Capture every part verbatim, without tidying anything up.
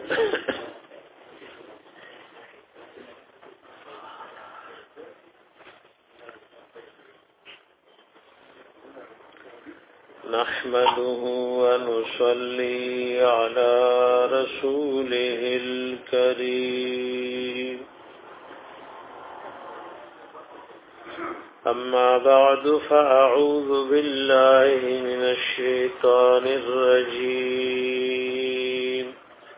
نحمده ونصلي على رسوله الكريم أما بعد فأعوذ بالله من الشيطان الرجيم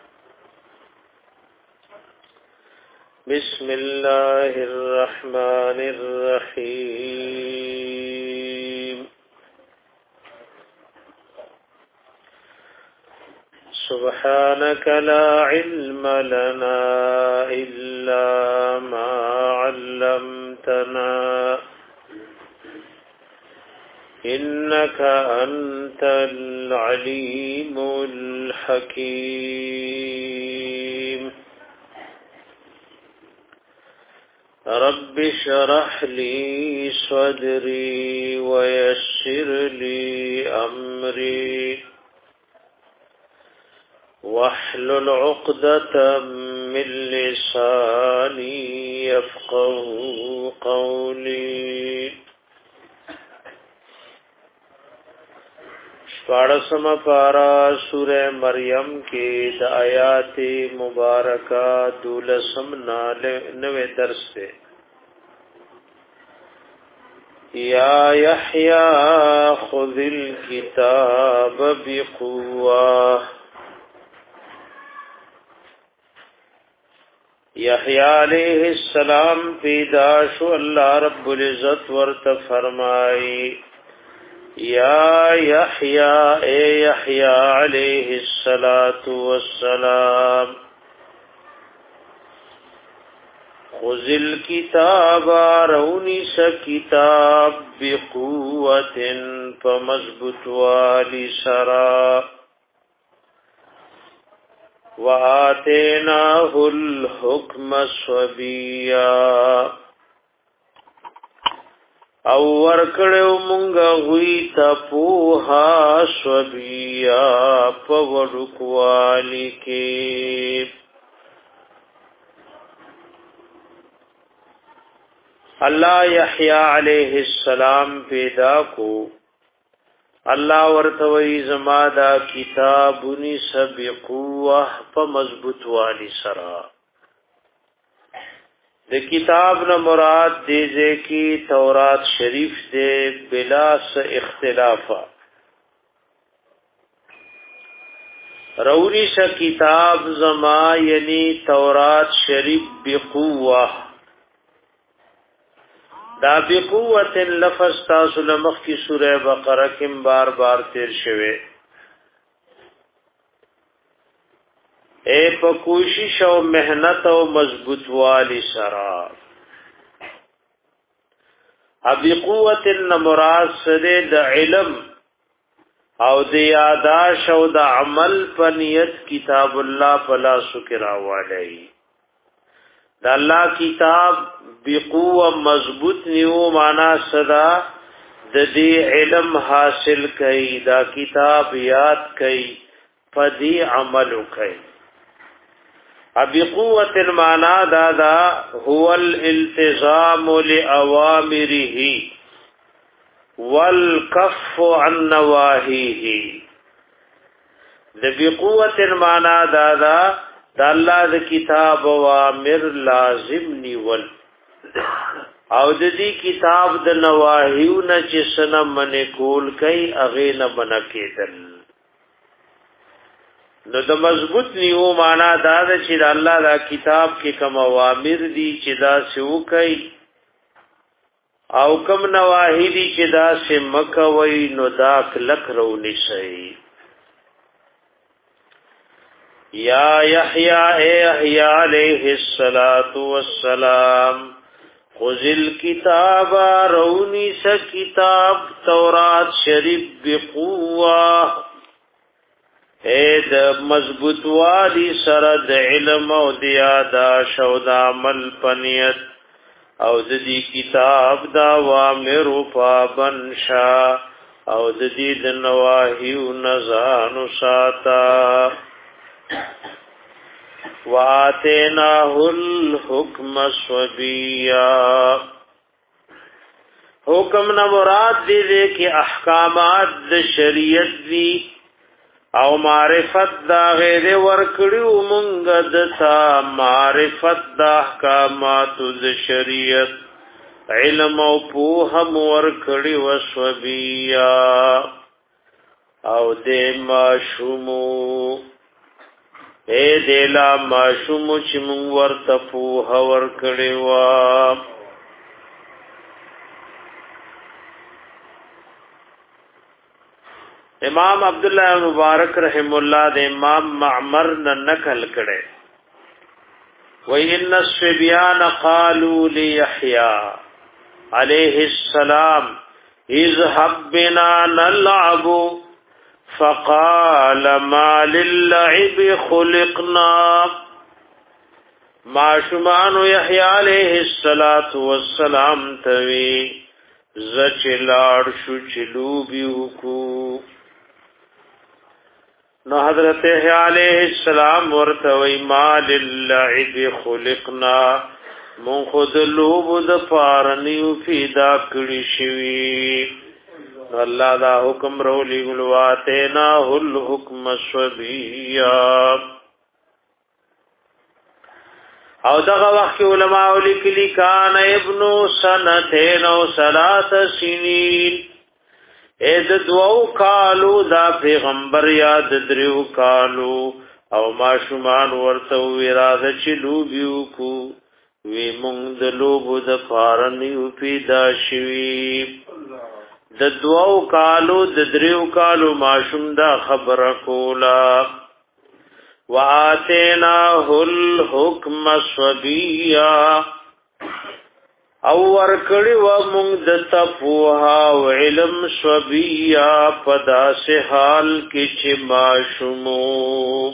بسم الله الرحمن الرحيم سبحانك لا علم لنا إلا ما علمتنا إنك أنت العليم الحكيم رب اشرح لي صدري ويسر لي أمري واحلل عقدة من لساني يفقه قولي شپاڑسم پارا سورہ مریم کے د آیات مبارکہ دولسم نوے درس سے یا یحییٰ خذ الکتاب بقوة یحییٰ علیہ السلام پیدا شو اللہ رب العزت ورت فرمائی یا یحییٰ اے یحییٰ علیہ الصلاة والسلام خذ الکتاب رونی سا کتاب بقوت فمضبط والی سرا وآتیناہ الحکم صبیا او ورکڑیو منگا ہوئی تا پوہا صبیا پوڑکوالی کے اللہ یحییٰ علیہ السلام پیدا کو اللہ ورتوی زمادا کتابنی سبقوہ پا مضبوط والی سرا د کتاب نہ مراد دیزے کی تورات شریف دے بلا س اختلافا روری سا کتاب زما یعنی تورات شریف بقوہ دا بقوت لفظ تاسو لمخ کی سورہ بقرہ کم بار بار تیر شوے اے پا کوشش و محنت و مضبوط والی سرا ابی قوت النمراز سدے دا علم او دا یاداش او دا عمل پنیت کتاب اللہ پلا سکرا والی دا اللہ کتاب بقوة مضبوط نیو مانا صدا دا دی علم حاصل کئی دا کتاب یاد کئی پدی عملو کئی ابی قوت المانا دادا هو الالتزام لأوامره والکف عن نواهیه دبی قوت المانا دادا دا اللہ دا کتاب اوامر لازم نیول او د دې کتاب د نواهیونه چې سنه منې کول کوي هغه نه منکیدل نو د مضبوط نیو معنا دا ده چې الله دا کتاب کې کوم اوامر دي چې دا سو کوي او کوم نواهی دي چې دا سم مکوي نو دا کلک رونی شي یا یحییٰ اے یحییٰ علیہ الصلاۃ والسلام خذ الکتاب رونی س کتاب تورات شریف بقوة اے د مضبوط والی سره د علم او د یاداش او د عمل پنیت او د دې کتاب دا وامر پابن شا او د دې د نواهی او نزان ساتا واتیناه الحکم صبیا حکم نہ مراد دی دے کہ احکامات د شریعت دی او معرفت دا غیر ورکړو مونږ دتا معرفت دا احکامات د شریعت علم او په هم ورکړي وسوبیا او د ماشومو اے دیلا ماشومو چې مونږ ورته په ورکړي وا امام عبداللہ مبارک رحم اللہ دے امام معمر نے نقل کرے وَإِنَّ الصِّبْيَانَ قَالُوا لِيَحْيَى علیہ السلام اذهب بنا نلعب فقال ما للعب خلقنا معشومان یحیی علیہ السلام توی زچلاڑ شو چلو بیوکو نو حضرت علیہ السلام ورتوی ما للعب خلقنا من خود لوب د پارنیو پیدا کړی شوی الله دا حکم رو لګلواتنا الحکم صبیا او دغه وخت علماء لیکلی کان ابن سنتین او ثلاث سنین اذ دو کالو دا پیغمبر یاد دریو کالو او ماشومان ورته وراده چلو بیو کو وی مونږ د لوبو د فارنیو پیدا شوی د دوو کالو د دریو کالو ماشوم دا خبر کولا وآتیناه الحکم صبیا او ورکړی و مونږ د تفوها او علم صبیا پدا سے حال کې چې ماشومو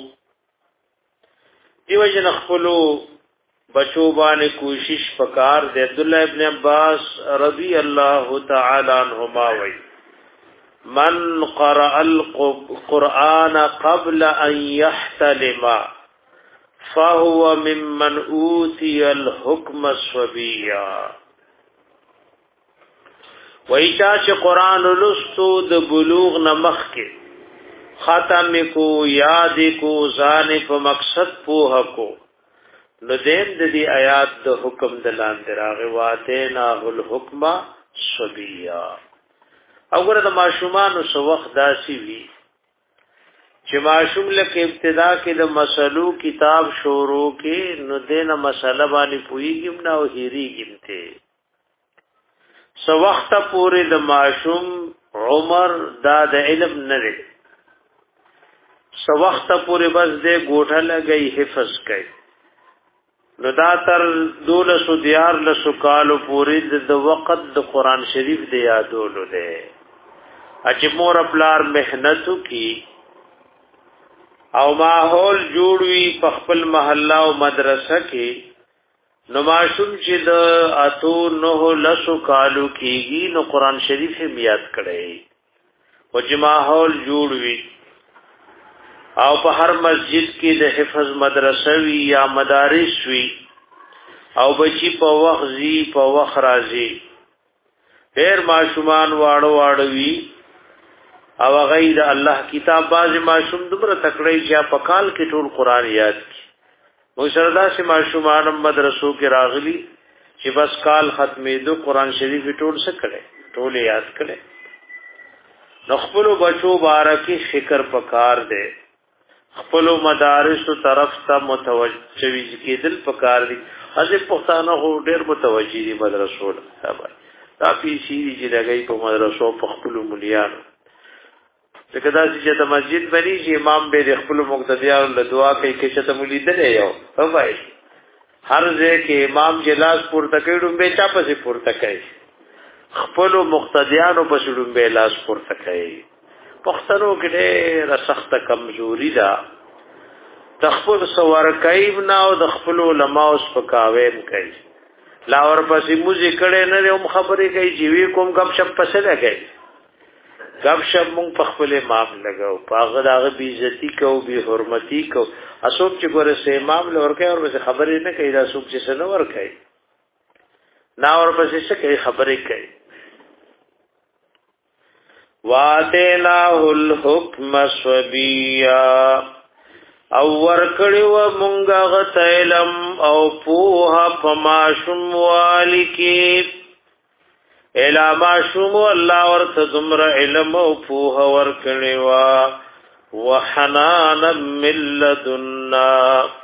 دیو جن خپلو بچو باندې کوشش پکار دے عبداللہ ابن عباس رضی اللہ تعالی عنہما وی من قرأ القرآن قبل ان يحتلم فهو ممن اوتی الحکم الصبیا ویچا چې قرآن لستو د بلوغ نمخ کې ختم کو یاد کو ځان په مقصد پوه کو نو دیم د دې آیات د حکم د لاندې راغی واتینا الحکم صبیا وګوره د ماشومان سو وخت داسي وی چې ماشوم لکه ابتدا کې د مسلو کتاب شروع کې نو دینه مسله باندې پویګم نه او هریګم ته سو وخت پورې د ماشوم عمر دا د علم نه لري سو وخت پورې بس دې ګوټه لګي حفظ کوي نو دا تر دولس و دیار لسو کالو پوری د وقت د قرآن شریف دی یادولو دے اچی مور اپلار محنتو کی او ماحول جوړوي په خپل محله او مدرسه کې نو ماشوم چې د اتو نو لسو کالو کېږي نو قرآن شریف یې یاد کړي او چې ماحول جوړوي او په هر مسجد کې د حفظ مدرسه وی یا مدارس وی او بچی په وخت زی په وخت راځي ډېر ماشومان واړو واړو وی او غیر الله کتاب باز ماشوم دمر تکړی چې په کال کې ټول قران یاد کی مشردا سے ماشومان مدرسو کې راغلی چې بس کال ختمې دو قران شریف ټول څه کړي ټول یاد کړي نو خپل بچو بارکی فکر پکار دے خپل مدارس طرف ته متوجه وي کېدل پکار دي ازه پښتانه هو ډېر متوجي دي مدرسو ته دا پیسي دي چې لګي په مدرسو په خپل مليانو ځکه دا چې د مسجد بني چې امام به خپل مقتدیانو له دعا کوي کې چې ته مولید نه یو هواي هر ځای کې امام جلاس پورته کوي ډومبه چا پسې پورته کوي خپل مقتدیانو په ډومبه لاس پورته کوي پښتنو کې ډېر سخت کمزوري ده تخپل سوار کایب نه او د خپل علماء اوس پکاویم کوي لاور پسې موزي کړي نه هم خبرې کوي چې وی کوم غب شپ پسې لګي غب شپ مونږ په خپل امام لګاو پاغه داغه بی عزتی کو بی حرمتی کو اسوک چې ګوره سه امام لورکه او خبرې نه کوي دا سوک چې سنو ور کوي نا اور پسې څه کوي خبرې کوي واتیناه الحکم صبیا او ورکړی و مونږه غتلم او پوها پماشم والکی الا ماشم الله ورته دمر علم او پوها ورکړی و وحنانا من لدنا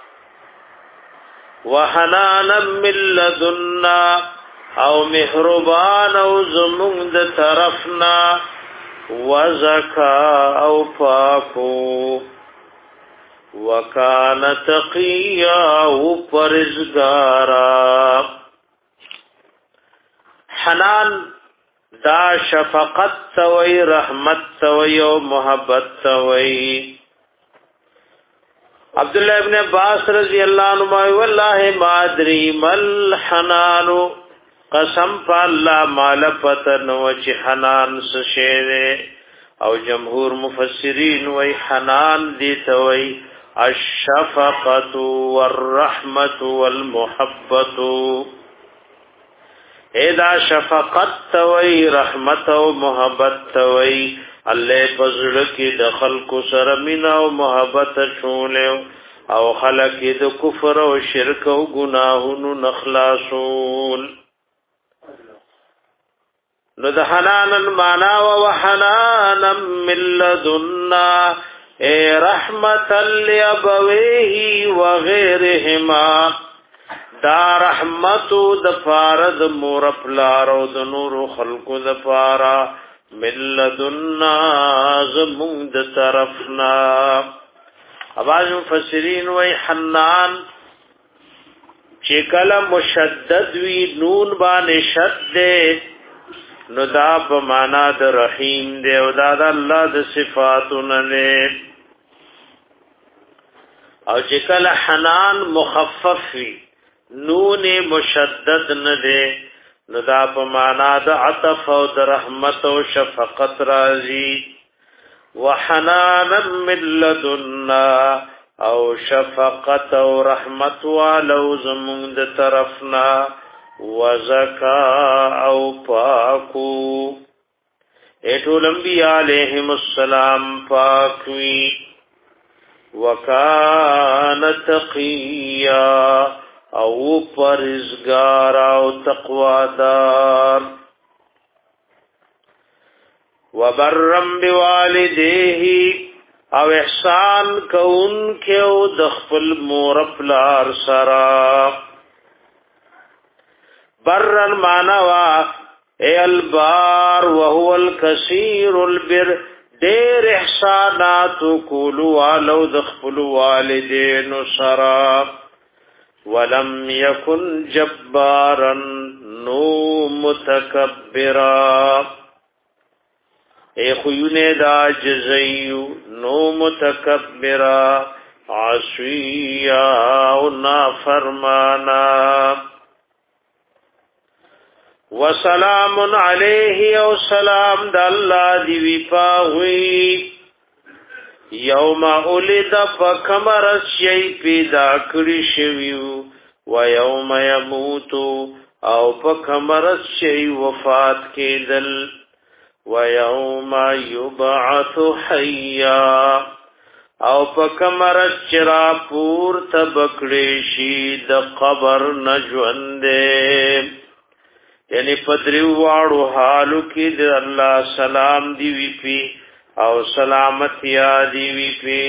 وحنانا من لدنا او مهربان او زمون د طرفنا وزکا او پاکو وکان تقیا او پرزگارا حنان دا شفقت توي رحمت توي او محبت توي عبد الله ابن عباس رضی اللہ عنہ والله ما ادري مل حنان قسم بالله مال پتن وچ حنان سشیره او جمهور مفسرین وی حنان دی توي الشفقه والرحمه والمحبه ادا شفقت توي رحمت او محبت توي الله فضل کی دخل کو سره مینا او محبت شوله او خلق د کفر او شرک او گناهونو نخلاصول نو د حنانن معنا او وحنانا من لدنا اے رحمت لابويه وغيرهما دا رحمت د فارد مور پلارو د نور خلق د فارا ملذنا زمون د طرفنا اواز مفسرین وی حنان چې کله مشدد وی نون باندې شد نو دا په معنا د رحیم دی او دا د الله د صفاتونه نه او چې کله حنان مخفف وی نون مشدد نه دی نو دا په معنا د عطف او د رحمت او شفقت راځي وحنانا من لدنا او شفقت او رحمت والو زمون د طرفنا وزکا او پاکو ایټول انبیاء علیہم السلام پاکوی وکان تقیا او پرزگار او تقوادار وبرم بوالديه او احسان کون کېو د خپل مور پلار سرا برن مانوا اے البار وهو الكثير البر دیر احسانات کولو والو د خپل والدین سرا ولم يكن جبارا نو متکبرا اے خیونه دا جزیو نو متکبرا عصیا او نافرمانا وسلام علیه او سلام د الله دی وی پاوی یوم اولد فکمر شی پیدا کړی شویو و یوم یموت او فکمر شی وفات کېدل و یوم یبعث حیا او فکمر چرا پور تبکړی شي د قبر نجوندې یعنی پدریو واړو حالو کې د الله سلام دی وی پی او سلامتی دی وی پی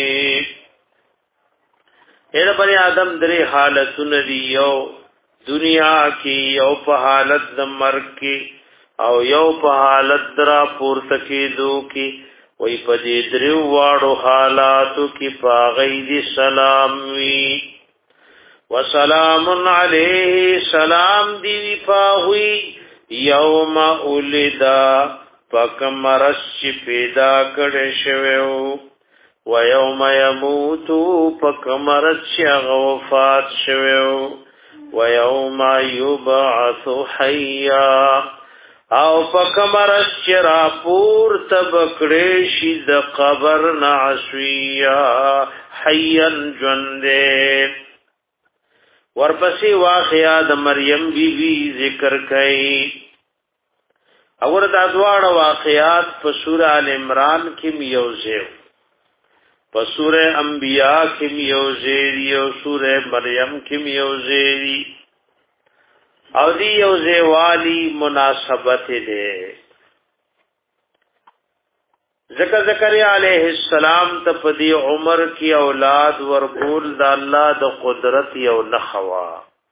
اې بنی آدم درې حالتونه دی یو دنیا کې یو په حالت د مرګ کې او یو په حالت درا پورته کې دو کې وای په دې درې واړو حالاتو کې پاغې دی سلام وی وسلام علیه سلام دی وی پاوی یوم اولدا پکمرش پیدا کړي شویو و یوم یموت پکمرش غوفات شویو و یوم یبعث حیا او پکمرس چرا پور تبکڑی شید قبر نعشویا حیان جوندے. ورپسی واقعہ د مریم بی بی ذکر کئی. اور دا دوار واقعات په سورہ آل عمران کی میوزیو، په سورہ انبیاء کی میوزیری او سورہ مریم کی میوزیری او دی یوزے والی مناسبت دے. ذکر زکریا علیہ السلام ته په دی عمر کی اولاد ورکول د الله د قدرت یو نخوا.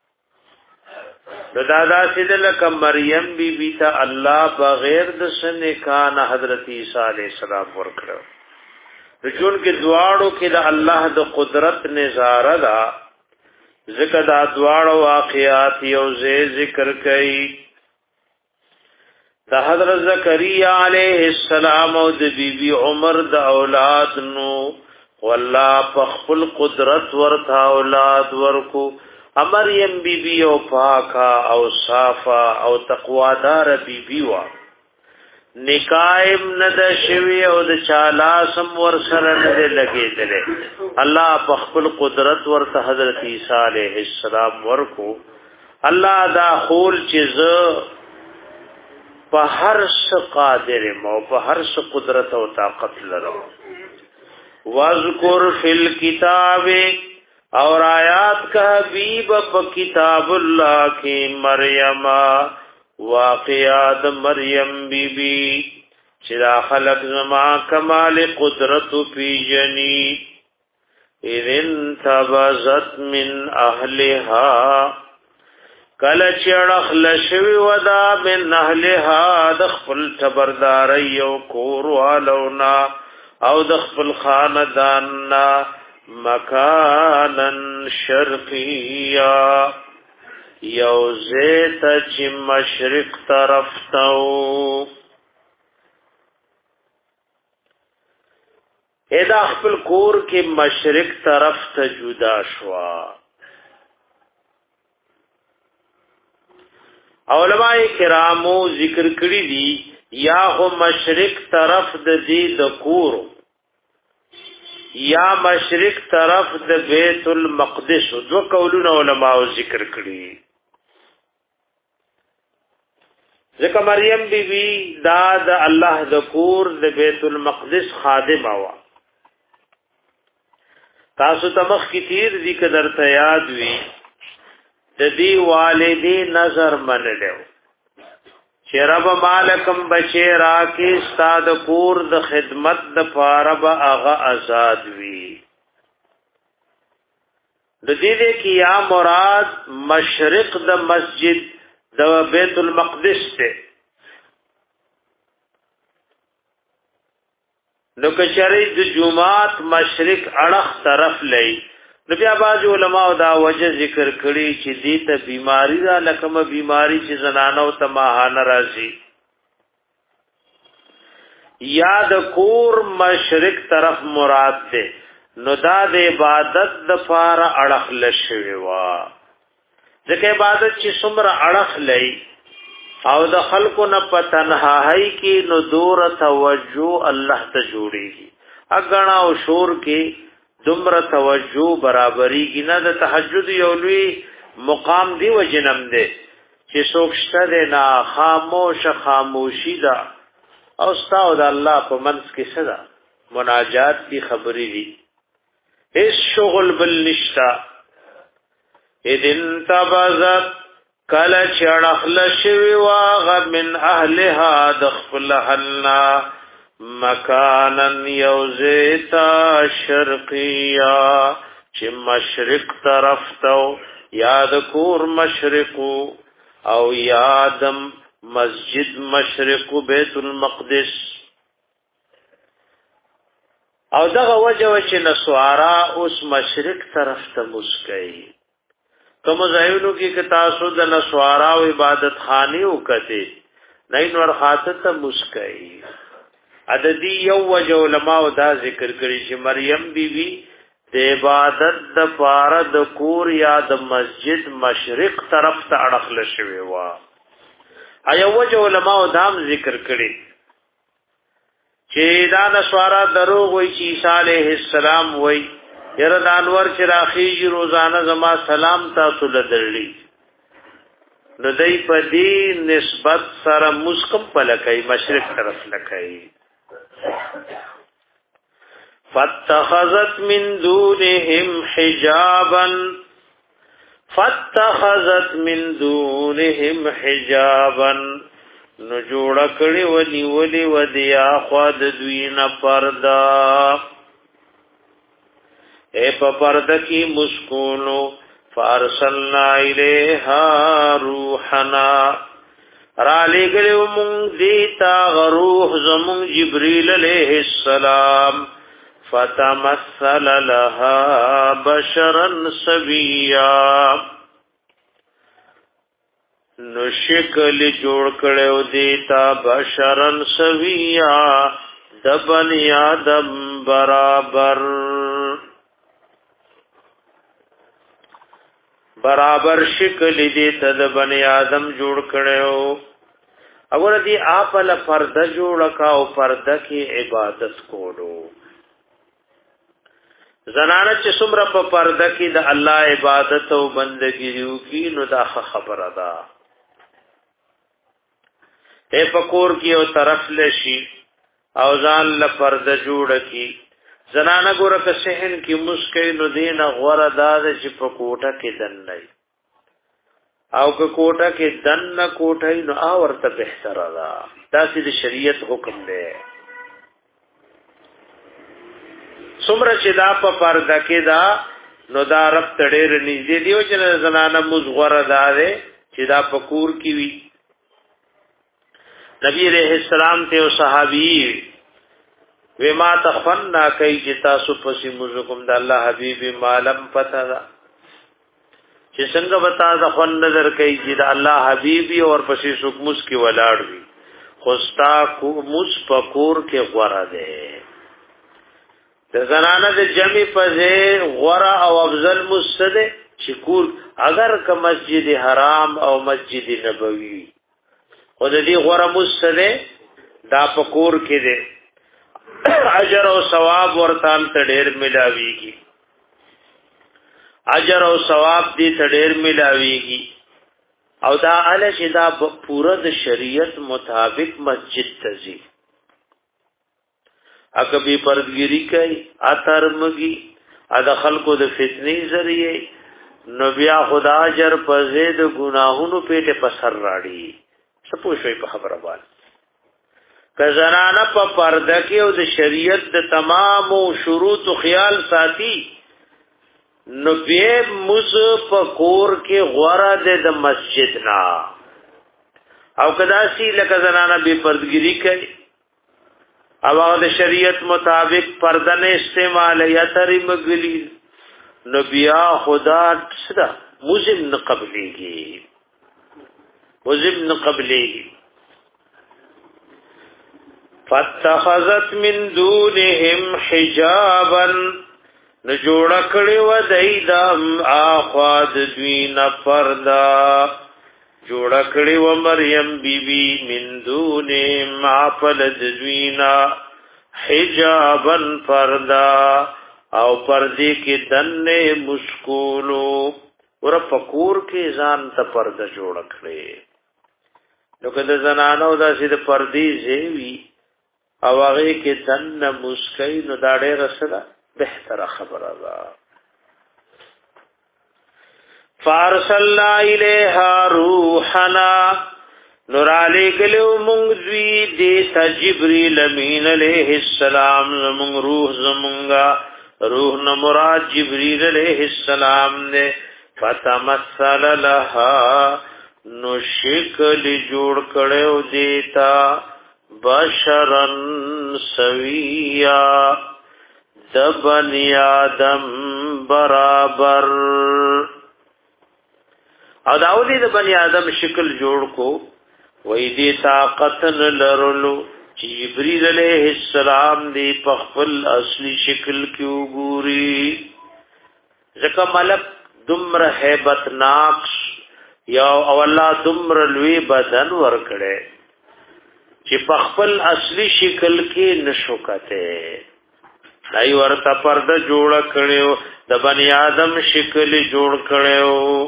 د دادا سیدل ک مریم بی بی ته الله بغیر د سنکان حضرت عیسی علیہ السلام ورکړو. رجون کې دواړو کې د الله د قدرت نظاره دا ذکر دا دواړو واقعات یوزے ذکر کئی. دا حضرت زکریا علیہ السلام او د بی بی عمر د اولاد نو والله په خپل قدرت ورته اولاد ورکو. مریم بی بی او پاکا او صافا او تقوادار بی بی وا. نکائم ند شوی او د چالا سم ور سره نه لګی دله. الله په خپل قدرت ورته حضرت عیسی علیہ السلام ورکو. الله دا خول چې په هر څه قادر مو په هر څه قدرت او طاقت لرو. واذکر فی الکتاب اور آیات کا حبیب په کتاب الله کې مریم واقعات مریم بی بی چرا خلق زما کمال قدرت پی جنی اذن تبزت من اهلها کل چړخ لشوی ودا من اهلها د خپل تبردار یو کور والونا او د خپل خاندان نا مکانن شرقیا یو زیت چی مشرق طرف تاو. ایدا خپل کور کې مشرق طرف ته جدا شوا. علماء کرامو ذکر کړی دي یا هو مشرق طرف د دې د کور یا مشرق طرف د بیت المقدس. دو قولونه علماء ذکر کړی. ځکه مریم بی بی دا د الله د کور د بیت المقدس خادمه وا. تاسو ته مخ کی تیر ذکر درته یاد وی د دې والدی نظر منلو چې رب مالکم بچی را کې استاد کور د خدمت د فارب اغا آزاد وی. د دې دې کې یا مراد مشرق د مسجد د بیت المقدس ته. نو کچری د جمعات مشرق اړخ طرف لئی. نو بیا باز علماء دا وجه ذکر کړي چې دې ته بیماری را لکه بیماری چې زنانو ته ماهانه راځي. یا د کور مشرق طرف مراد ده. نو دا د عبادت د فار اړخ لشوي وا. ځکه عبادت چې څومره اړخ لئی او د خلکو نه په تنهایی کې نو دور توجه الله ته جوړيږي. اګنا او شور کې دمر توجه برابرۍ کی نه. د تهجد یو لوی مقام دی و جنم دی چې سوکشته ده نه خاموش خاموشی ده او استاو د الله په منځ کې صدا مناجات کی خبرې دي. هیڅ شغل بل نشتا. اذن تبذت کل چړخل شوی واغ من اهلها دخل حلنا مکانن یوزیتا شرقیا چې مشرق طرف تو یاد کور مشرقو او یادم مسجد مشرق بیت المقدس. او دغه وجه چې نسوارا اوس مشرق طرف ته مسکئی. کوم ځایونو کې که تاسو د نسوارا او عبادت خانه وکته نه نور خاطر ته مسکئی. عددی یو وجه علماء دا ذکر کړي چې مریم بی بی د عبادت د پاره د کور یا د مسجد مشرق طرف ته اړخل شوی و. ایو وجه علماء دام ذکر کړي چې دا نسوارا دروغ وای چې عیسی علیه السلام وای یره د انور چې راخیږي روزانه زما سلام تاسو لدرلی نو دای په دې نسبت سره مسکم پلکای مشرق طرف لکای فاتخذت من دونهم حجابا فاتخذت من دونهم حجابا نو جوړ کړي ونی ولي ودیا خود دوی نه پردا اے په پردا کې مسکونو فارسلنا الیها روحنا را لګلو مونږ دیتا غروح زمون جبرئیل علیہ السلام فتمثل لها بشرا سویا نو شکل جوړ کړو دیتا بشرا سویا د بنی آدم برابر برابر شکل دیتا د بنی آدم جوړ کړو اور دی آپ ل فرد جوړ کا او فرد کی عبادت کولو زنانه چې څومره په پرده کې د الله عبادت او بندګي یو کې نو دا خبره ده اے پکور کې او طرف لشي او ځان ل پرده جوړ کی زنانه ګوره که صحن کې مسکې نو دین غوړه داد چې په کوټه کې دن نه او که کوټه کې دن نه کوټه نو او ورته بهتره ده دا چې شریعت حکم دی سمره چې دا په پرده کې دا نو دا رب تډېر نږدې دیو چې زنانه مزغره ده چې دا پکور کې وی نبی علیہ السلام ته او صحابي و ما تخفنا کوي چې تاسو پسې مزکم د الله حبيب مالم پتا دا چې څنګه وتا د خون نظر کوي چې د الله حبيبي اور پسې سوک مس کې ولاړ وي خوستا کو مس پکور کې غوړه ده د زنانه د جمع پځه غورا او افضل مسجد شکور اگر که مسجد حرام او مسجد نبوي او د دې غورا مسجد دا پکور کې ده اجر او ثواب ورته ته ډېر ملاويږي اجر او ثواب دې ته ډېر ملاويږي او دا ال چې دا پوره د شریعت مطابق مسجد تزي اکبی پردگیری کئی اترمگی ادا خلقو د فتنی ذریعے نو بیا خدا جر پزید گناہونو پیٹ پسر راڑی سپوشوی پا خبر بال که زنانا پا پردکی او د شریعت د تمام شروط و خیال ساتی نو بیب مز پا کور کے غورا دے د مسجد نا او کداسی لکه زنانا بی پردگیری کئی او هغه د شریعت مطابق پردن استعمال یا تری مغلی نو بیا خدا صدا مزم نه قبليږي مزم نه قبليږي فاتخذت من دونهم حجابا نجوړ کړي و دایدم اخواد دوی نه پردا جوړ کړي و مریم بیبي من دون ما فلد دوینا حجابن پردا او پردی کې دنه مشکولو ور فقور کې ځان ته پرده جوړ کړي نو کله زنانو دا سید پردی زیوی او هغه کې دنه مسکین نو دا ډېر سره بهتره خبره ده فارسلنا الیها روحنا نور علی گلو مونږ دوی د جبرئیل امین علیہ السلام زمونږ روح زمونږه روح نو مراد جبرئیل علیہ السلام نے فتمثل لها نو شکل جوړ کړو دیتا بشرن سویا د بنی آدم برابر او داولی د بنی آدم شکل جوړ کو وې دې طاقت لرلو چې جبرئیل علیہ السلام دې په خپل اصلي شکل کې وګوري ځکه ملک دمر hebat ناک یا او الله دمر لوی بدن ورکړي چې په خپل اصلي شکل کې نشو کته دای ورته پرده جوړ کړو د بنی آدم شکل جوړ کړو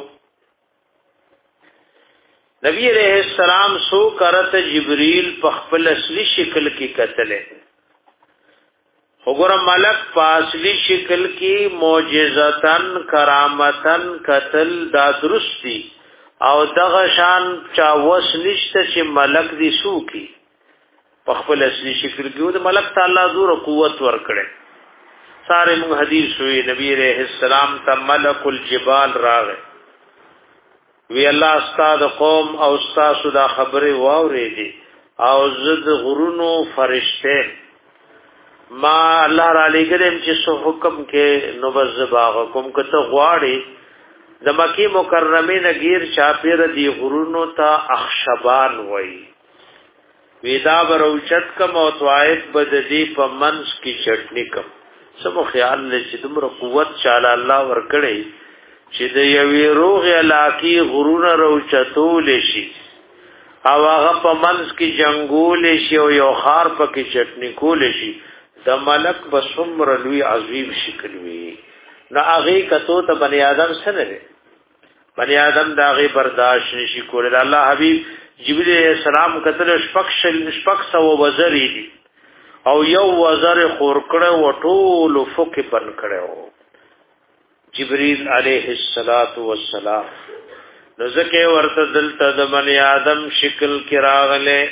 نبی علیہ السلام سو کرت جبریل په خپل اصلي شکل کې کتلې وګوره ملک په اصلي شکل کې معجزتن کرامتن قتل دا درستی او دغه شان چا وس نشته چې ملک دی سو کی په خپل اصلي شکل کې د ملک تعالی زور قوت ورکړي ساره موږ حدیث وی نبی علیہ السلام ته ملک الجبال راغی وی الله استاد قوم او استاد دا خبره واورې دي او زد غرونو فرشته ما الله را لګرم چې سو حکم کې نو بزباغ کوم کته غواړي د مکی مکرمه نگیر چاپیر دی غرونو ته اخشبان وای ویدا بروچت کم او توائف بددی په منس کی چټنی کم سمو خیال لې چې دومره قوت چاله الله ورکړي چې د یوې روغ علاقی غرونه روچتول شي او هغه په منس کی جنگول شي او یو خار پکې چټنی کول شي د ملک بسمر لوی عظیم شکل وی نه هغه کتو ته بنی آدم سره بنی آدم دا هغه برداشت نشي کولای الله حبیب جبرئیل السلام کتل شپکش شپکس او وزری دي او یو وزر خور کړه و ټول فک پن کړه جبرئیل علیہ الصلات والسلام نو زکه ورته دلته د بنی آدم شکل کې راغله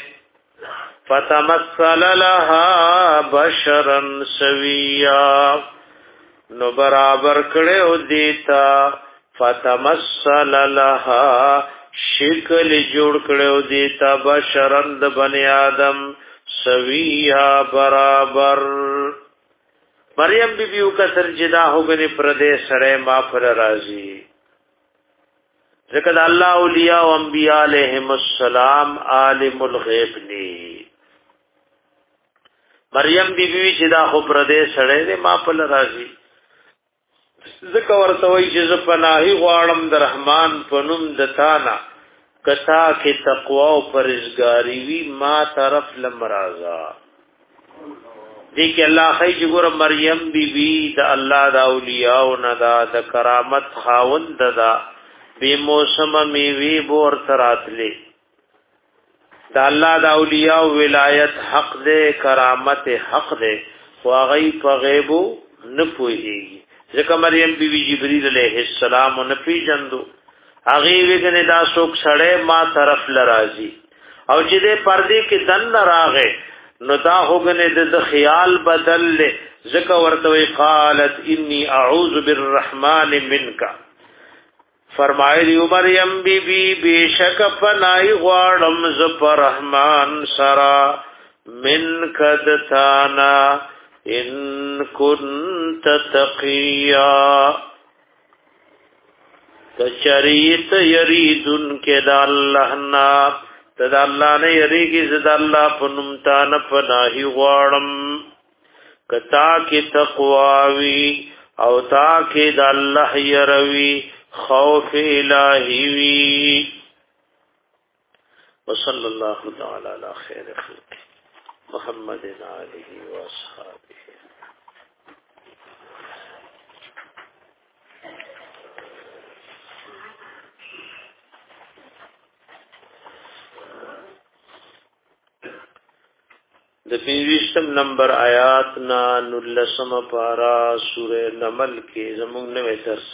فتمثل لها بشرا سویا نو برابر کړو دیتا فتمثل لها شکل جوړ کړو دیتا بشرا د بنی آدم سویا برابر مریم بی بیو کا سرجدا ہوگنی پردے سڑے ما پر راضی ذکر اللہ اولیاء و انبیاء علیہم السلام عالم الغیب نی مریم بی بی چې دا خو پردې سړې دې ما په لراځي ذکر ورته وی چې پناهي غواړم د رحمان پنوم د تانا کتا کې تقوا او پرهیزګاری وی ما طرف لمرازا دې کې الله خی چې ګور مریم بی بی د الله د اولیاء او نه د کرامت خاوند دا بے موسم میوي بور تراتلې دا الله دا اولیاء ولایت حق دے کرامت حق دے واغی په غیب نه پوهیږي ځکه مریم بی بی جبرئیل علیہ السلام نه پیژندو هغه وګنه دا څوک سړی ما طرف لرازي او چې دې پردې کې دن راغې نو دا هوګنه د خیال بدل ځکه ورته قالت انی اعوذ بالرحمن منک فرمایلی مریم بی بی بیشک پنای غواړم ز پر رحمان سرا من کدتانا ان كنت تقیا کچریت یریدن کې د الله نا د الله نه یریږي ز د الله پنوم تا نه پناهي غواړم کتا کې تقواوی او تا کې د الله یروي خوف الہی وی وصلی اللہ تعالی علی خیر خلق محمد علیہ واصحابہ د پنځم نمبر آیات نا نلسم پارا سورہ نمل کې زموږ نوې درس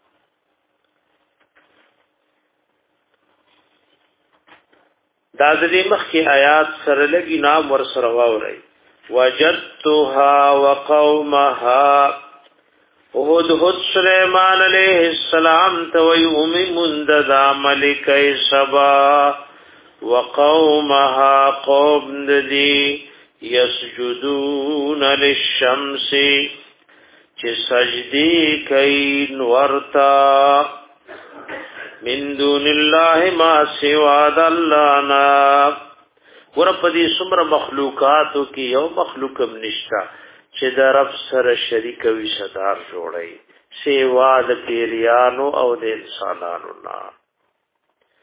دا دې مخکې آیات سره لګي نام ور سره واوري وجدتها وقومها وهدهد سليمان عليه السلام تويوم منددا ملكي سبا وقومها قوم دي يسجدون للشمس چې سجدي کوي ورتا من دون الله ما سوا الله نا ورپدي سمر مخلوقاتو کې یو مخلوقم نشتا چې د رب سره شریک وي صدار جوړي سیوا د پیریانو او د انسانانو نا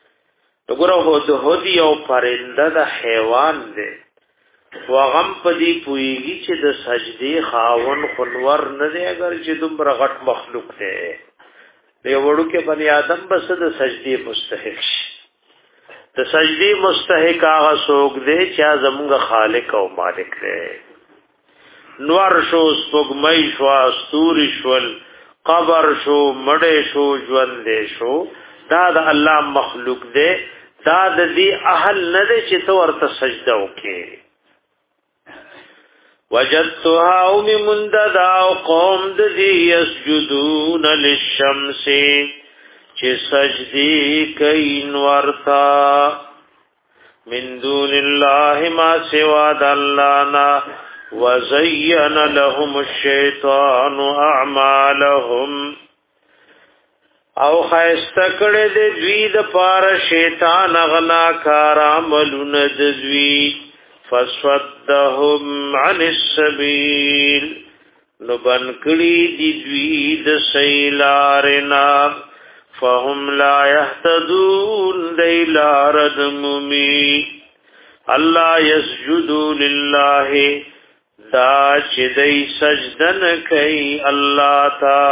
وګوره هدهد یو پرنده د حیوان دی وغم پدی پویږي چې د سجدي خاون خنور نه دی اگر چې دومره غټ مخلوق دی دی وړو کې بنی آدم بس د سجدي مستحق شي د سجدي مستحق هغه څوک دی چې زموږ خالق او مالک دی نور شو سپوږمۍ شو استوري شول قبر شو مړې شو ژوند شو دا د الله مخلوق دی دا د دې اهل نه دی چې تو ورته سجده وکړي وجدتها او ممنددا قوم د دې يسجدون للشمس چې سجدي کوي ورتا من دون الله ما سوا د الله نا وزين لهم الشيطان اعمالهم او خیستکړه د دوی د پار شیطان غنا کار عملونه د دوی فسودهم عن السبيل لبن کړي د دوی د سیلارنا فهم لا يهتدون دیلارد ممی الله يسجد لله دا چې دای سجدن کوي الله تا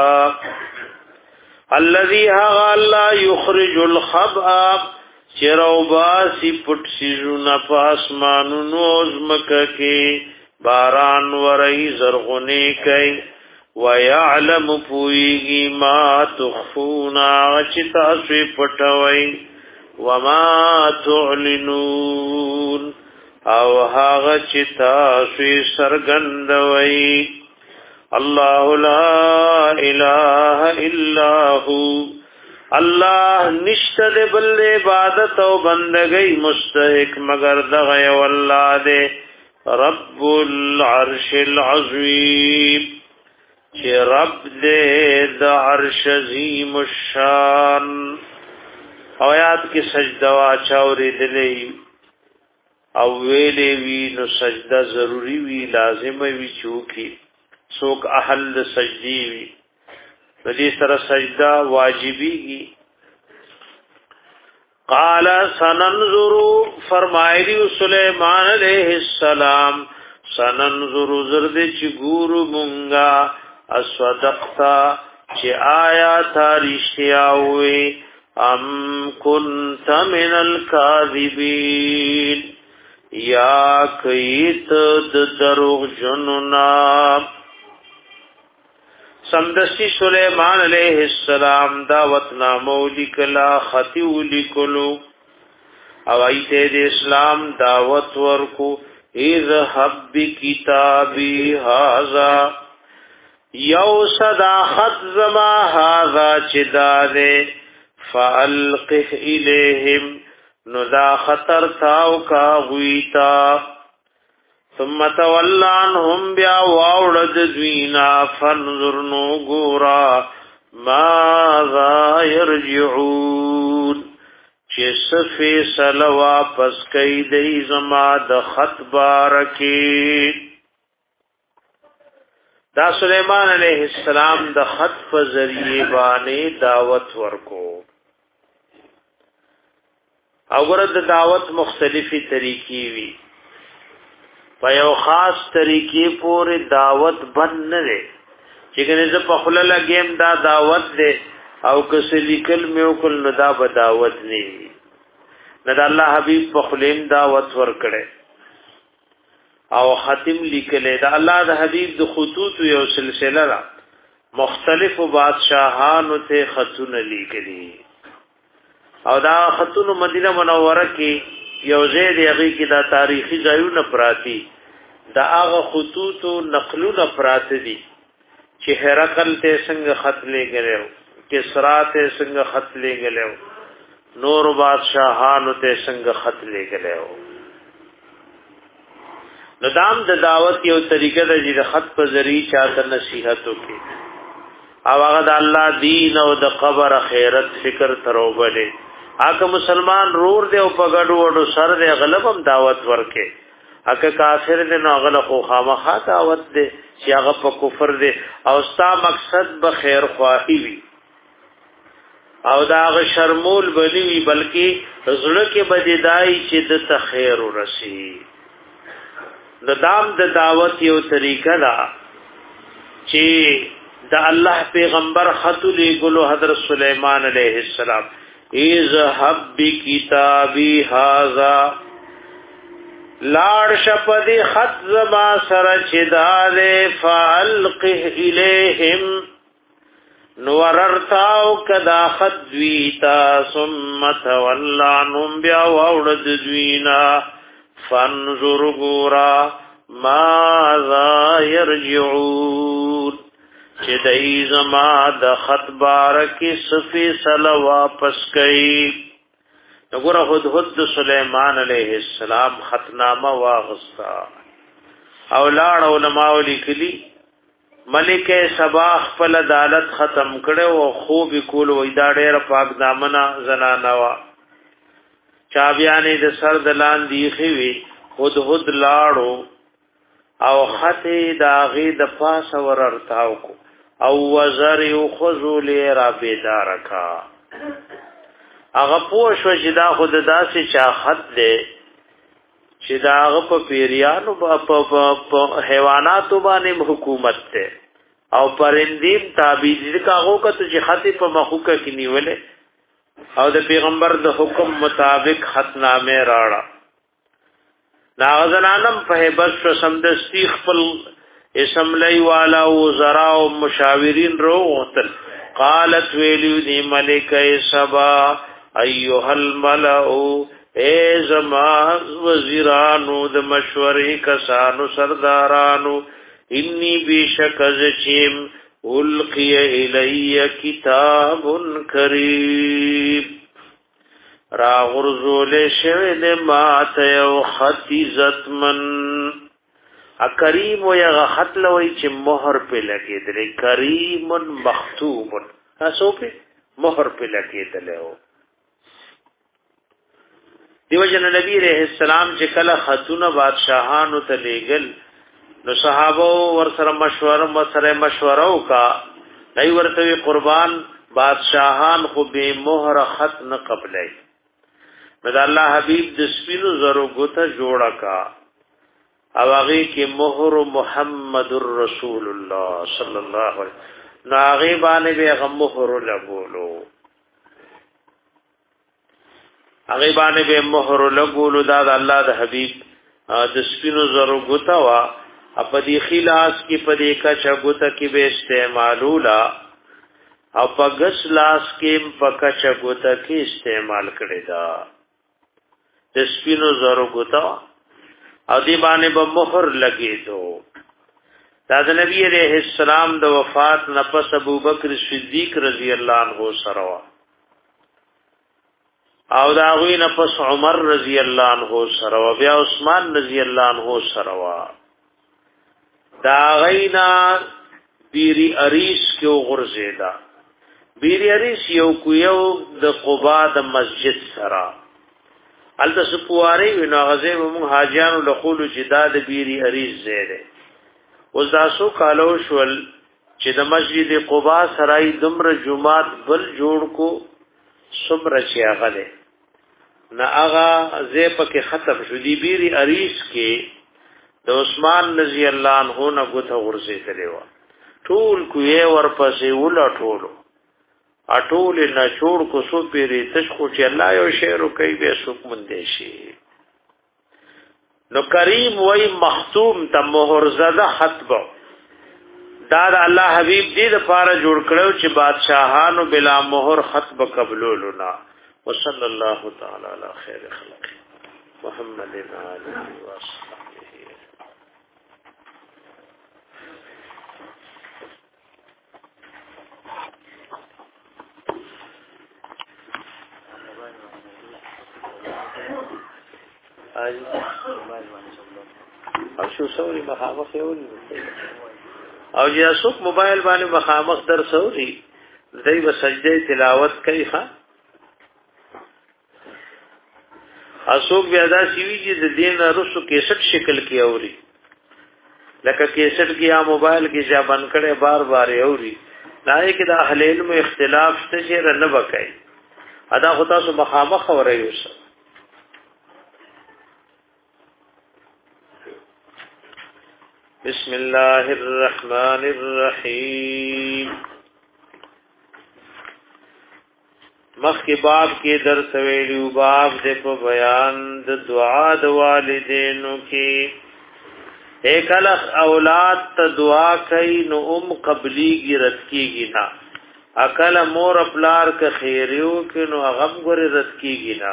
الذي هغا الله يخرج الخبأ چروباسی پټ سيزونه پاسمانو نوز مکه کې باران ورای زرغونی کوي ويعلم پويږي ما تخفون چتا سوی پټوي وما تعلنون او هغه چتا سوی سرګندوي الله لا اله الا هو الله نشته بل عبادت او بندګۍ مستحق مگر دغه والله دې رب العرش العظیم چې رب دې د عرش عظیم الشان آیات کې سجده وا چاوري دلې او ویلې وی نو سجده ضروری وی لازم وی چوکي څوک اهل سجدي وی دې سره سجده واجبيږي قال سننظر فرمایلی سليمان عليه السلام سننظر زرد چې ګورو مونږه اسودقتا چې آیا تاریشیا وي ام كنت من الكاذبين یا کیت د دروغ جننا سمدستی سلیمان علیہ السلام دعوت نامو لکلا خطیو لکلو او ایتے دی اسلام دعوت ورکو اذهب بکتابی هذا یو صداخت زما هذا چدادے فالقه الیہم نو دا خطر تاو کا غویتا ثم تولانهم بیا واوړد دوینا فنظر نو ګورا ماذا يرجعون چې صفه سل واپس کوي دی زما د خط بارکی دا سليمان عليه السلام د خط په ذریعہ باندې دعوت ورکو او ګره د دعوت مختلفي طریقې وی په یو خاص طریقې پورې دعوت بند نه دی چې کنه زه په خپل لګیم دا دعوت دی او کس لیکل مې وکړ نو دا به دعوت نه وي نه د الله حبيب په خپلم دعوت ورکړي او ختم لیکلې دا الله د حبيب د خطوط یو سلسله را مختلف بادشاہانو ته خطونه لیکلي او دا خطونه مدینه منوره کې یو ځای دی هغه کې دا تاریخي ځایونه پراتی دا هغه خطوط او نقلونه پراته دي چې هرقل ته څنګه خط لګلو کسرا ته څنګه خط لګلو نور بادشاہانو ته څنګه خط لګلو ندام د دعوت یو طریقه ده چې د خط په ذریعہ چاته نصیحت وکړي او هغه د الله دین او د قبر خیرت فکر تروبله اګه مسلمان رور دی او په ګډو وډو سر دی غلبم دعوت ورکه اګه کافر دی نو غل خو خامخا دعوت دی چې هغه په کفر دی او ستا مقصد به خیر خواهی وي او دا غ شرمول بنوي بلکې زړه کې بدیدای چې د تخیر ورسي د دام د دعوت یو طریقه دا چې د الله پیغمبر خط لګلو حضرت سليمان عليه السلام اذهب بکتابی هذا لاړ شپدی خط زما سره چدار فالقه الیہم نوررتاو کدا خط دویتا ثم تولعنهم بیا وورد دوینا فانظر گورا ماذا یرجعون چه دای زما د خط بارکی صفی سلا واپس کئی نگورا خود خود سلیمان علیہ السلام خطنامه واغستا اولاد علماء لیکلی ملک سبا خپل عدالت ختم کړو او خوب کول وې دا ډېر پاک دامنا زنانه وا چا بیانې د سر دلان دی خوي خود خود لاړو او خطه داغي د پاس وررتاو کو او وزر یو خذول را بیدارکا هغه پوښو چې دا خود داسې چا خط دی چې دا هغه په پیریانو په حیواناتو باندې حکومت ته او پرندیم تابع دي کاغو کته چې خط په مخوکه کې نیولې او د پیغمبر د حکم مطابق خطنامه راړه ناغزنانم په بس سمدستی خپل اسملی والا وزرا او مشاورین رو وتل قالت ویلیو دی ملک سبا ایها الملأ اے زما وزیرانو د مشورې کسانو سردارانو انی بیشک از چیم القی الی کتاب کریم را غرزول شوید مات یو خطی زتمن اکریم و یغ خط لوی چه مہر پہ لگی دلے کریم مختوم تاسو پہ مہر پہ لگی دلے ہو دیو جن نبی علیہ السلام چې کله خطونه بادشاہانو ته لېګل نو صحابه ور سره مشوره مسره مشوره وکا دای ورته قربان بادشاہان خو به مہر خط نه قبلای مدا الله حبیب د سپینو زرو ګوته جوړه کا او هغه کې مہر محمد رسول الله صلی الله علیه نو هغه باندې به مہر لګولو هغه باندې به مہر لګولو دا د الله د حبيب د سپینو زرو غوتا وا په دې خلاص کې په دې کا چغوتا کې به استعمالولا او په غس لاس کې په کا چغوتا کې استعمال کړي دا د سپینو زرو غوتا او دې باندې به مہر لګي دو دا د نبی عليه السلام د وفات نه پس ابوبکر صدیق رضی الله عنه سره او دا غوی نفس عمر رضی اللہ عنہ سروا بیا عثمان رضی اللہ عنہ سروا دا غینا بیری اریس کیو غرزیدا بیری اریس یو کویو د قبا د مسجد سرا الته سپواری وینو غزه مون حاجیانو لقول جداد بیری اریس زیره اوس تاسو کالو شول چې د مسجد قبا سرای دمر جمعات بل جوړ کو صبر شي غله نا اغا زی پکې ختم شو دی بیری اریس کې د عثمان رضی الله عنه نه غوته ورسې تلوا ټول کوی ورپسې ولا ټولو اټول نه جوړ کو سو پیری تشخو چې الله یو شعر کوي به سوک مندې شي نو کریم وای مختوم ته مہر زده خطبه دا د الله حبیب دې د پاره جوړ کړو چې بادشاہانو بلا مہر خطبه قبولولو نا وصلى الله تعالى على خير خلقه محمد آله وصحبه او شو سوري مخامخ یو او یا څوک موبایل باندې مخامخ در سوري دای به سجده تلاوت کوي ښا اسوک بیا دا سیوی چې د دین رسو کیسټ شکل کې اوري لکه کیسټ کې یا موبایل کې ځا بن کړي بار بار اوري دای کې د اهل علم اختلاف څه شي نه وکړي ادا خو تاسو مخامخ اورئ اوس بسم الله الرحمن الرحیم مخی باب کې درس ویلو باب دې په بیان د دعا د والدینو کې ایکل اولاد ته دعا کوي نو ام قبليږي رد کیږي نه اکل مور پلار که خیریو کې نو غم ګوري رد کیږي نه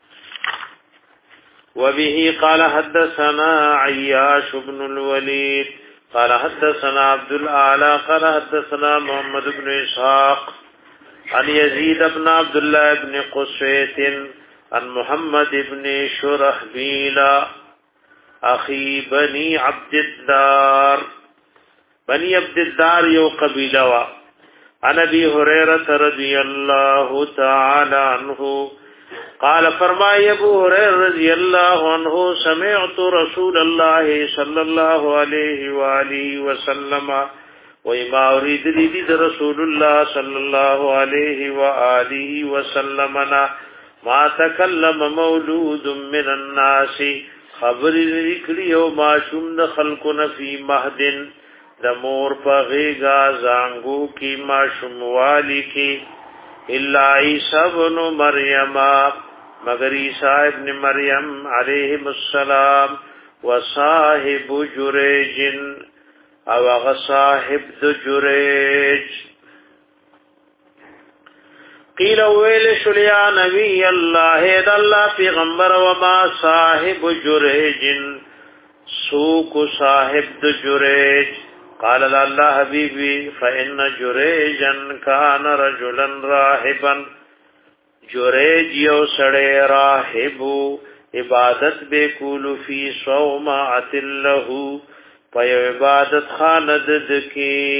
وبه قال حدثنا عياش بن الوليد قال حدثنا عبد الاعلى قال حدثنا محمد بن اسحاق عن يزيد بن عبد الله بن قسيت عن محمد بن شرحبيل اخي بني عبد الدار بني عبد الدار یو قبیله وا عن ابي هريره رضي الله تعالى عنه قال فرمای ابو هريره رضی الله عنه سمعت رسول الله صلى الله عليه واله وسلم وما اريد دي رسول الله صلى الله عليه واله وسلم ما تكلم مولود من الناس خبر لیکلی او ماشوم د خلقنا فی مهدن د مور په غیغا زانګو کی ماشوم والی کی الا عیسی ابن مریم مگر عیسی ابن مریم علیہ السلام وصاحب جریج او هغه صاحب د جریج قیل ویل شلیا نبی الله د الله پیغمبر و ما صاحب جریج سوق صاحب د جریج قال الله حبیبی فإن جریجا كان رجلا راهبا جریج یو سړی راهب عبادت به کول فی صومعه له په عبادت خاند دکی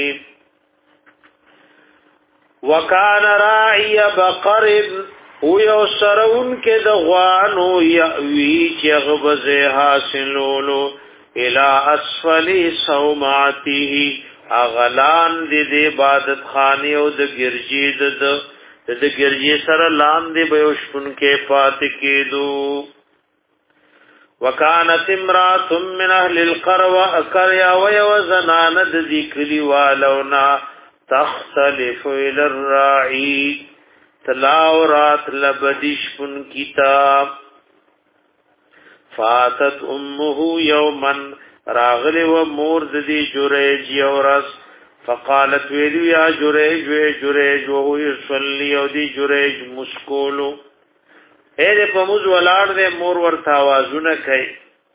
وکان راعی بقر او یو سرون کې د غوانو یوی چې غبزه حاصلولو الى اسفل صومعته اغلان دې د عبادت خانه او د ګرجی د د ګرجی سره لاندې به شپون کې پات کېدو وکانت امراه من اهل القرى اقريا ويوزنان ذکلی والونا تختلف الى الراعي تلاورات لبدش پن کتاب فاتت امه يوما راغل و مورد دی جریج یورس فقالت ویلو یا جریج و جریج وهو يصلي او دی جریج مسکولو اے دې په موږ ولاړ دې مور ورته आवाजونه کوي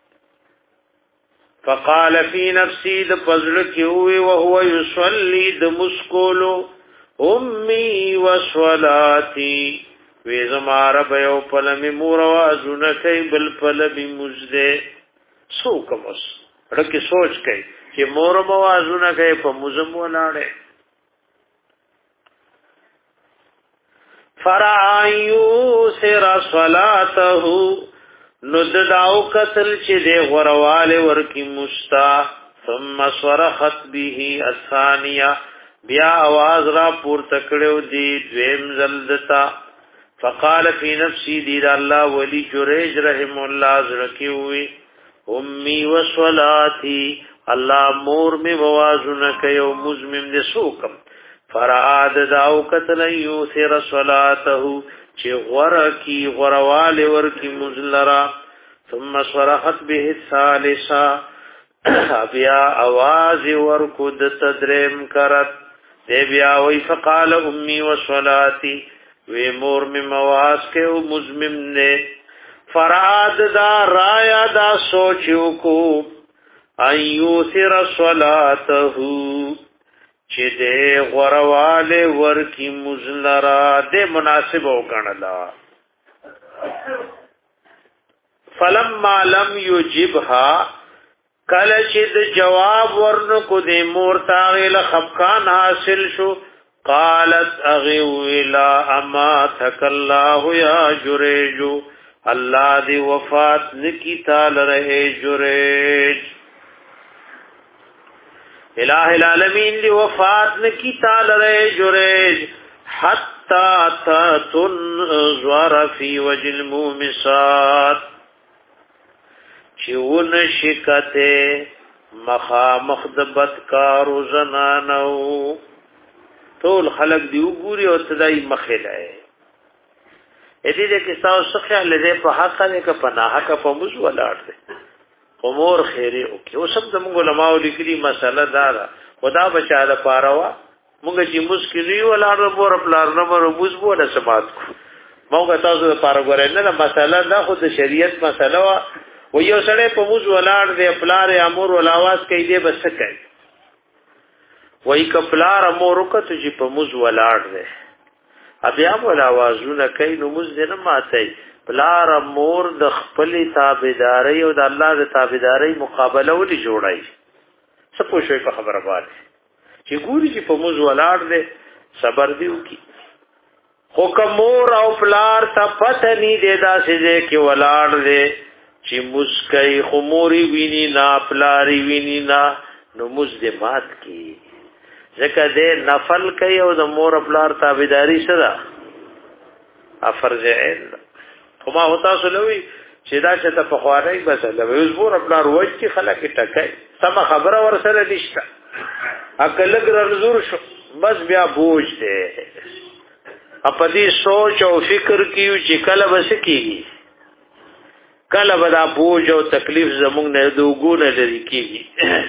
فقال في نفسي د پزړه کې وي او هو يصلي د مسکولو امي وصلاتي وې زماره به او پلمې مور आवाजونه کوي بل پلمې مزده سو کومس رکه سوچ کوي چې مور आवाजونه کوي په مزم ولاړې فرعیو سر صلاته ند داو قتل چې د غرواله ورکی مستا ثم صرخت به الثانيه بیا आवाज را پور تکړو دی دویم زلدتا فقال في نفسي دي الله ولي جريج رحم الله زرکی وی امي وصلاتي الله مور می وازونه کيو مزمم دي سوکم فرعاد داو قتل یوثر صلاته چې غره کی غروال ور کی مزلرا ثم صرخت به الثالثه بیا आवाज ور کو د تدریم کرت دی بیا وی فقال امي وصلاتي وی مور می مواز کے او مزمم نے فرعاد دا رایا دا سوچو کو ایوثر صلاته چې دې غرواله ورکی مزلرا دې مناسب وګڼلا فلما لم يجبها کله چې د جواب ورنو کو دې مور تاغله خفقان حاصل شو قالت اغي ولا اما تک الله يا جريج الله دې وفات نکی تعالی رہے جريج الہ العالمین دی وفات نکی تعالی جریج حتی تنظر فی وجه المومسات چون شکته مخا مخدبت کارو زنانو ټول خلق دی وګوري او تدای مخلای اې دې کې تاسو خیال لري په حق نه ک پناه ک په موږ ولاړ دي امور خیره او کې او سب زموږ علماء لیکلي مسله دا خدا بچاله پاروا موږ چې مشکلي ولاړ مور پلار نه مور موږ بوله سمات کو موږ تاسو لپاره غوړې نه مسله دا خو د شریعت مسله وا و یو سړی په موږ ولاړ دی پلار امور ول आवाज کوي دی بس کوي وای کپلار امور وکړه چې په موږ ولاړ دی بیا ول आवाजونه کوي نو موږ دې نه ماتای پلار امور د خپل تابعداري او د الله د تابعداري مقابله ولې جوړای څه پوښوي په خبره باندې چې ګوري چې په موږ ولاړ دی صبر دی وکي حکم مور او پلار ته پته ني دی دا چې کې ولاړ دی چې مسکای خموري ویني نا پلاری ویني نا نو موږ دې مات کی ځکه دې نفل کوي او د مور پلار تابعداري سره افرض عین کومه ہوتا سلوي چې دا چې ته په خوانای بس له اوس مور پلار وای چې خلک ټکای سم خبره ور سره نشته اکل ګرزور شو بس بیا بوج دې اپدي سوچ او فکر کیو چې کله بس کیږي کله بدا بوج او تکلیف زمونږ نه دوګونه لري کیږي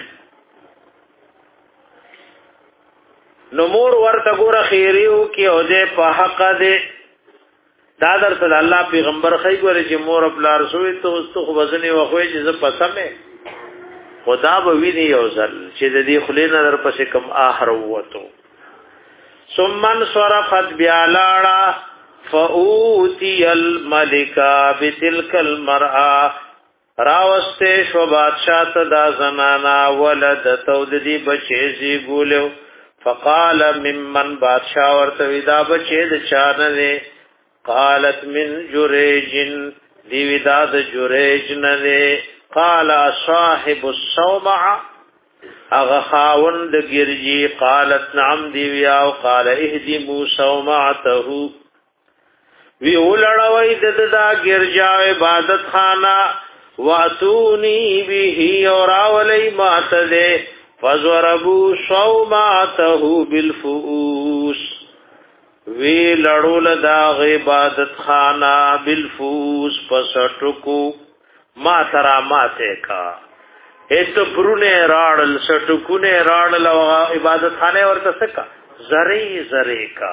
نو مور ورته ګوره خیریو کې او دې په حق دې دا درته الله پیغمبر خی ګوره چې مور خپل رسول ته واستخ وزنه وخوي چې ز پسمه خدا به ویني یو ځل چې د دې خلینا در پسې کم اخر وته ثم صرفت بیالاړه فاوتی الملکا بتلک المرأه راوسته شو بادشاہ ته دا زنانا ولد توددی بچی زی ګولو فقال ممن بادشاہ ورته ودا بچی د چانه قالت من جریج دی ودا د جریج نه قال صاحب الصومعه اغه خاوند ګرجی قالت نعم دی ویا او قال اهدموا صومعته وی ولړوي د دا ګرجا عبادت خانه واتونی به اور اولی ماته فزربوا صومعته بالفؤوس وی لړول دا عبادت خانه بالفؤوس پسټکو ما ترا ماته کا ایت پرونه راړل سټکونه راړل عبادت خانه ورته سکا زری زری کا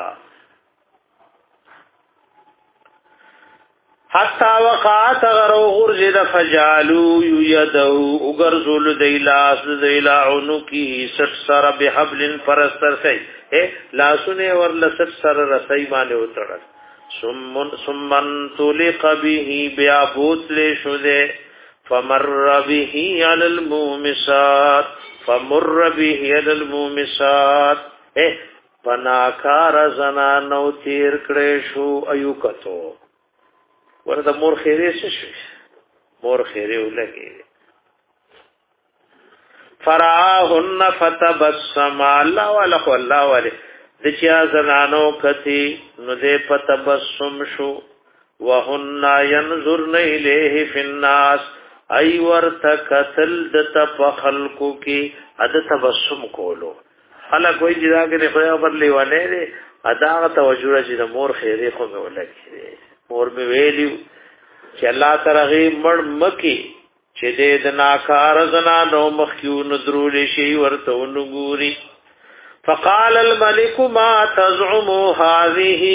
حتا وقات غرو غرزد فجالو يدو وغرزل دیلاس دیلا عنکی سٹ سر بحبل فرستر سی اے لاسونه ورل سٹ سر رسی باندې وتړل ثم ثمن طلق به بیا بوتل شده فمر به على المومسات فمر به على المومسات اے پناکار زنانو تیر کړي شو ایو کتو ورته مور خیره شي مور خیره ولګي فراهن فتبسم الله ولا الله ولا د چا زنانو کتي نو دې فتبسم شو وهن ينظرن اليه في الناس اي ورته قتل د تفخلقو کی اد تبسم کولو خلک وای چې دا کې خو خبر لیوانه دې ادا توجه چې مور خیره خو ولګي اور می ویلیو چې الله تعالی مړ مکی چې دې د ناکار زنا نو مخیو نذرول شي ورته ونګوري فقال الملك ما تزعم هذه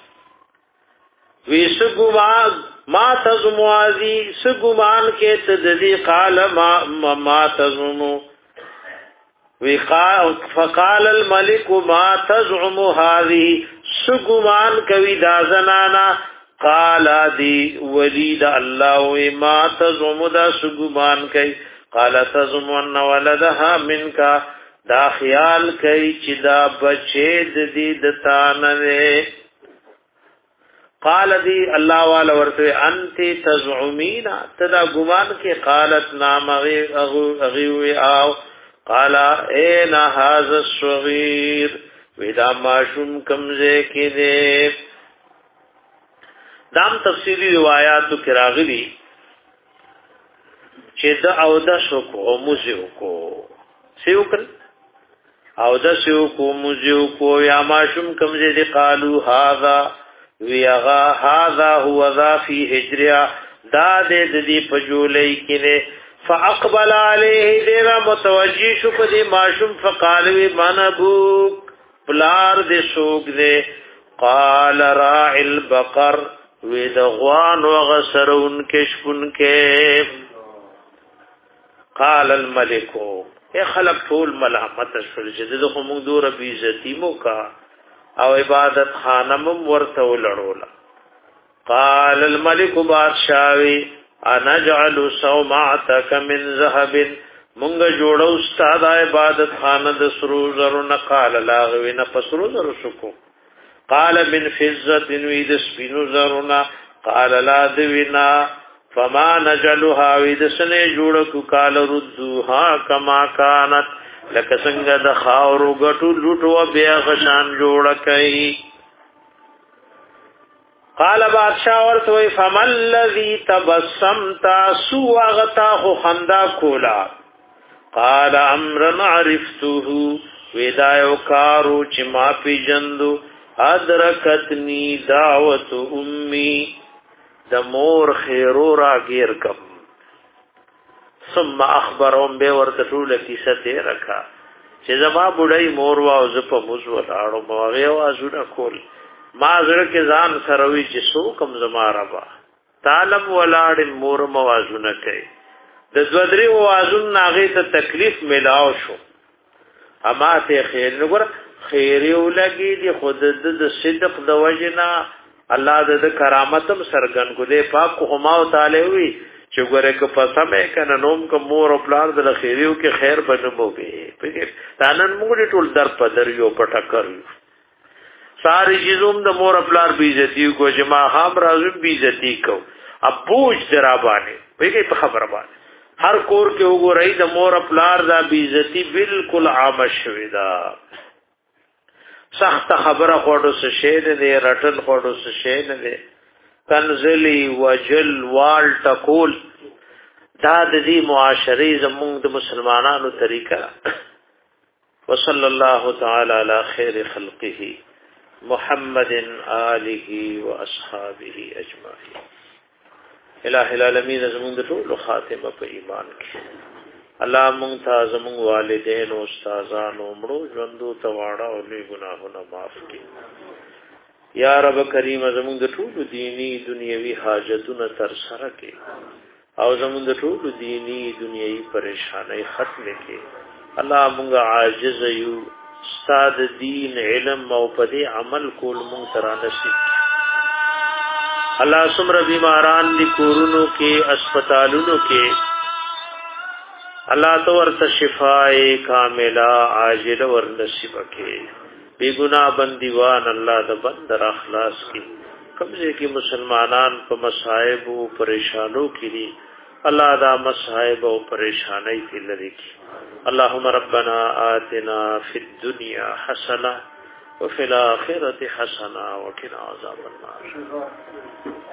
وسغما ما تزعم هذه سغمان کې تدذي قال ما ما تزعم وقال فقال الملك ما تزعم هذه سغمان کوي دا زنانا قال دی ولید الله ما تزعم دا سګمان کوي قال تزعم ان ولدها منك دا خیال کوي چې دا بچی د دې د تانه قال دی الله والا ورته انت تزعمين تدا ګمان کې قالت نام اغي اغي او قال اين هذا الصغير ودا ماشوم کمزه کې دې دام تفصیلی روایاتو کې راغلي چې د او د شکو موزیو کو سیو کړ او د سیو کو موزیو کو یا ماشوم کمزه دې قالو هذا ویغا هذا هو ذا فی هجریا دا دې دې پجولې کې فاقبل عليه دیرا متوجی شو پدی ماشوم فقالوی من ابوک پلار دے سوک دے قال راع البقر وید غوان وغسر انکشف انکے قال الملکو اے خلق طول ملامت شل جدد خمون دور بیزتی موکا او عبادت خانمم ورتو لڑولا قال الملک بادشاوی انا جعل صومعتك من ذهب مونږ جوړو استاد عبادت خانه د سرو زرو نقال لاغوي نه پسرو زرو شکو قال من فزه وید سپینو زرنا قال لا دوینا فما نجلها وید سنه جوړو قال ردوها کما كانت لک څنګه د خاورو غټو لټو بیا غشان جوړ کړي قال بادشاہ ورتوی فمن الذي تبسمت سوى غتاه خندا کولا قال امرا عرفته ودایو کارو چې ما پی جندو ادرکتنی دعوت امي د مور خیرو را غیر کم ثم اخبرهم به ورته ټول کیسه ته رکھا چې زما بډای مور واو ز په موزو لاړو ماغه وازونه کول ما زړه کې ځان سروي چې سو کم زما ربا تعلم ولاړ مور موازونه کوي د زودري وازون ناغه ته تکلیف ملاو شو اما ته خیر نګور خیر یو لګي دی خود د صدق د وجنا الله د کرامتم سرګن کو دې پاک هما تعالی وی چې ګوره ک پسمه کنه نوم ک مور او پلار د خیریو کې خیر بنموږي په تانن موږ ټول در په در یو پټه کړو ساری چیزوم د مور پلار بیزتی کو جما هم رازم بیزتی کو اب بوج درابانه ویګي په خبره باندې هر کور کې وګورئ د مور پلار دا بیزتی بالکل عام شوی دا سخت خبره خوړو څه شی نه رټل خوړو څه شی نه کنزلی وجل وال تقول دا د دې معاشري زموږ د مسلمانانو طریقه وصلی الله تعالی علی خیر خلقه محمد آله و اصحابه اجمعین الہ العالمین زمون د ټول خاتمه په ایمان کې الله مونږ ته زمون والدین او استادانو مړو ژوندو تواړه او لوی ګناهونه معاف کړي یا رب کریم زمون د ټول دینی دنیوي حاجتونه تر سره کړي او زمون د ټول دینی دنیوي پریشانای ختم کړي الله مونږ عاجز یو استاد دین علم او پدې عمل کول مونږ سره نصیب الله سمر بیماران دی کورونو کې اسپیټالونو کې الله تو ورته شفاء کامله عاجل ور نصیب کړي بے گناہ بندیوان الله د بندر اخلاص کې کمزې کې مسلمانان په مصائب او پریشانو کې دي الله دا مصائب او پریشانای کې لري کې اللهم ربنا آتنا في الدنيا حسنة وفي الآخرة حسنة وقنا عذاب النار